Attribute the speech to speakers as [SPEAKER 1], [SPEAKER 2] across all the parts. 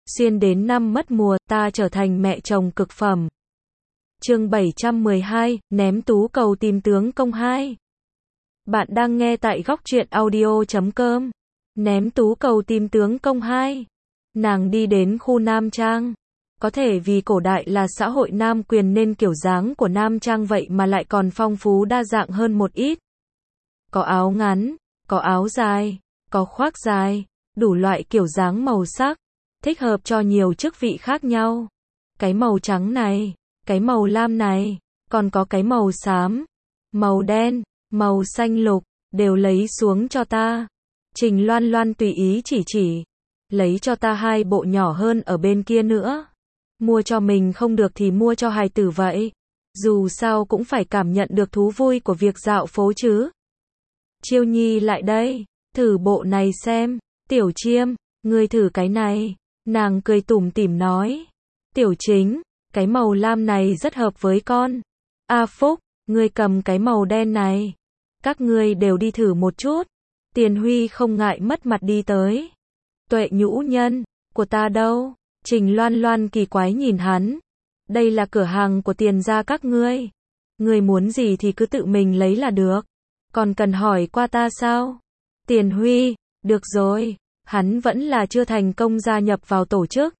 [SPEAKER 1] Xuyên đến năm mất mùa, ta trở thành mẹ chồng cực phẩm. Chương 712, ném tú cầu tìm tướng công 2. Bạn đang nghe tại góc truyện audio.com. Ném tú cầu tìm tướng công 2. Nàng đi đến khu Nam Trang. Có thể vì cổ đại là xã hội nam quyền nên kiểu dáng của Nam Trang vậy mà lại còn phong phú đa dạng hơn một ít. Có áo ngắn, có áo dài, có khoác dài, đủ loại kiểu dáng màu sắc, thích hợp cho nhiều chức vị khác nhau. Cái màu trắng này, cái màu lam này, còn có cái màu xám, màu đen, màu xanh lục, đều lấy xuống cho ta. Trình Loan Loan tùy ý chỉ, lấy cho ta 2 bộ nhỏ hơn ở bên kia nữa. Mua cho mình không được thì mua cho hài tử vậy. Dù sao cũng phải cảm nhận được thú vui của việc dạo phố chứ. Chiêu Nhi lại đây, thử bộ này xem. Tiểu Chiêm, ngươi thử cái này. Nàng cười tủm tỉm nói. Tiểu Chính, cái màu lam này rất hợp với con. A Phúc, ngươi cầm cái màu đen này. Các ngươi đều đi thử một chút. Tiền Huy không ngại mất mặt đi tới. Tuệ nhũ nhân, của ta đâu? Trình Loan Loan kỳ quái nhìn hắn. Đây là cửa hàng của Tiền gia các ngươi. Ngươi muốn gì thì cứ tự mình lấy là được. Còn cần hỏi qua ta sao? Tiền Huy, được rồi. Hắn vẫn là chưa thành công gia nhập vào tổ chức.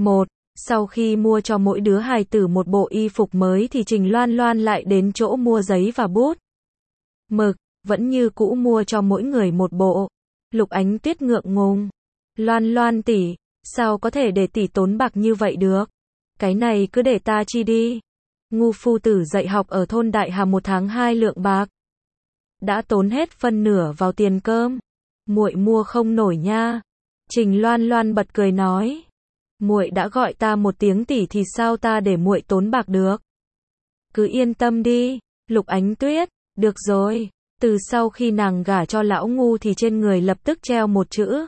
[SPEAKER 1] Sau khi mua cho mỗi đứa hài tử một bộ y phục mới thì Trình Loan Loan lại đến chỗ mua giấy và bút mực, vẫn như cũ mua cho mỗi người một bộ. Lục Ánh Tuyết ngượng ngùng. Loan Loan tỷ, sao có thể để tỷ tốn bạc như vậy được? Cái này cứ để ta chi đi. Ngu phu tử dạy học ở thôn Đại Hà 1 tháng 2 lượng bạc. Đã tốn hết phân nửa vào tiền cơm. Muội mua không nổi nha. Trình Loan Loan bật cười nói. Muội đã gọi ta một tiếng tỷ thì sao ta để muội tốn bạc được? Cứ yên tâm đi, Lục Ánh Tuyết, được rồi. Từ sau khi nàng gả cho lão ngu thì trên người lập tức treo một chữ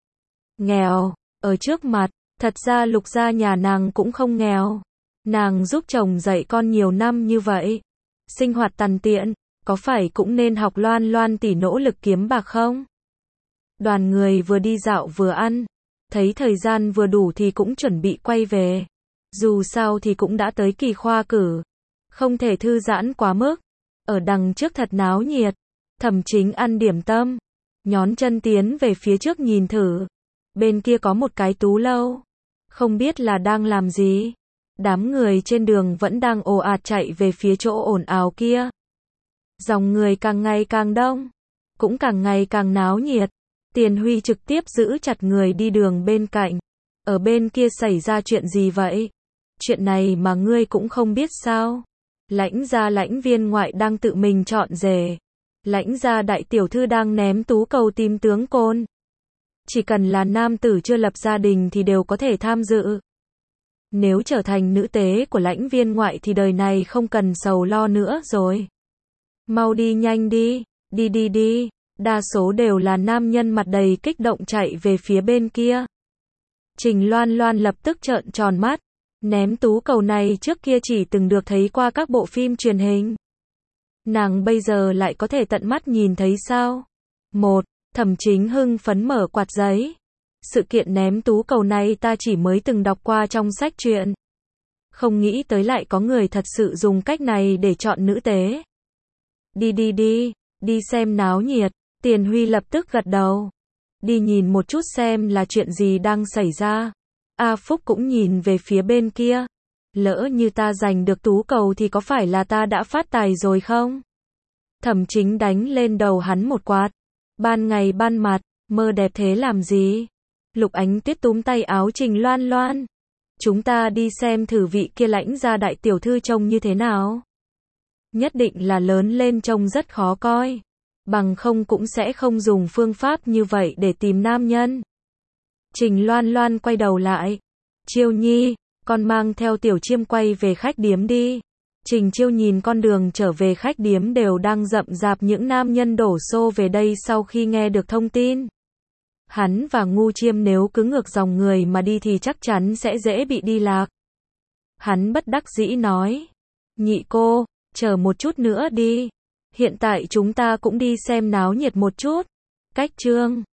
[SPEAKER 1] nghèo ở trước mặt. Thật ra Lục gia nhà nàng cũng không nghèo. Nàng giúp chồng dạy con nhiều năm như vậy, sinh hoạt tằn tiện, có phải cũng nên học Loan Loan tỷ nỗ lực kiếm bạc không? Đoàn người vừa đi dạo vừa ăn, thấy thời gian vừa đủ thì cũng chuẩn bị quay về. Dù sao thì cũng đã tới kỳ khoa cử, không thể thư giãn quá mức. Ở đằng trước thật náo nhiệt. Thẩm Chính ăn điểm tâm, nhón chân tiến về phía trước nhìn thử. Bên kia có một cái tú lâu, không biết là đang làm gì. Đám người trên đường vẫn đang ồ ạt chạy về phía chỗ ồn ào kia. Dòng người càng ngày càng đông, cũng càng ngày càng náo nhiệt. Tiền Huy trực tiếp giữ chặt người đi đường bên cạnh. Ở bên kia xảy ra chuyện gì vậy? Chuyện này mà ngươi cũng không biết sao? Lãnh gia Lãnh Viên ngoại đang tự mình chọn rể. Lãnh gia đại tiểu thư đang ném tú cầu tìm tướng côn. Chỉ cần là nam tử chưa lập gia đình thì đều có thể tham dự. Nếu trở thành nữ tế của Lãnh Viên ngoại thì đời này không cần sầu lo nữa rồi. Mau đi nhanh đi, đi. Đa số đều là nam nhân mặt đầy kích động chạy về phía bên kia. Trình Loan Loan lập tức trợn tròn mắt. Ném tú cầu này trước kia chỉ từng được thấy qua các bộ phim truyền hình. Nàng bây giờ lại có thể tận mắt nhìn thấy sao? Thẩm Chính hưng phấn mở quạt giấy. Sự kiện ném tú cầu này ta chỉ mới từng đọc qua trong sách truyện. Không nghĩ tới lại có người thật sự dùng cách này để chọn nữ tế. Đi xem náo nhiệt. Tiền Huy lập tức gật đầu. Đi nhìn một chút xem là chuyện gì đang xảy ra. A Phúc cũng nhìn về phía bên kia. Lỡ như ta giành được tú cầu thì có phải là ta đã phát tài rồi không? Thẩm Chính đánh lên đầu hắn một quạt. Ban ngày ban mặt, mơ đẹp thế làm gì? Lục Ánh Tuyết túm tay áo Trình Loan Loan. Chúng ta đi xem thử vị kia Lãnh gia đại tiểu thư trông như thế nào. Nhất định là lớn lên trông rất khó coi. Bằng không cũng sẽ không dùng phương pháp như vậy để tìm nam nhân. Trình Loan Loan quay đầu lại. Chiêu Nhi, con mang theo Tiểu Chiêm quay về khách điếm đi. Trình Chiêu nhìn con đường trở về khách điếm đều đang rậm rạp những nam nhân đổ xô về đây sau khi nghe được thông tin. Hắn và Ngu Chiêm nếu cứ ngược dòng người mà đi thì chắc chắn sẽ dễ bị đi lạc. Hắn bất đắc dĩ nói. Nhị cô, chờ một chút nữa đi. Hiện tại chúng ta cũng đi xem náo nhiệt một chút. Cách chương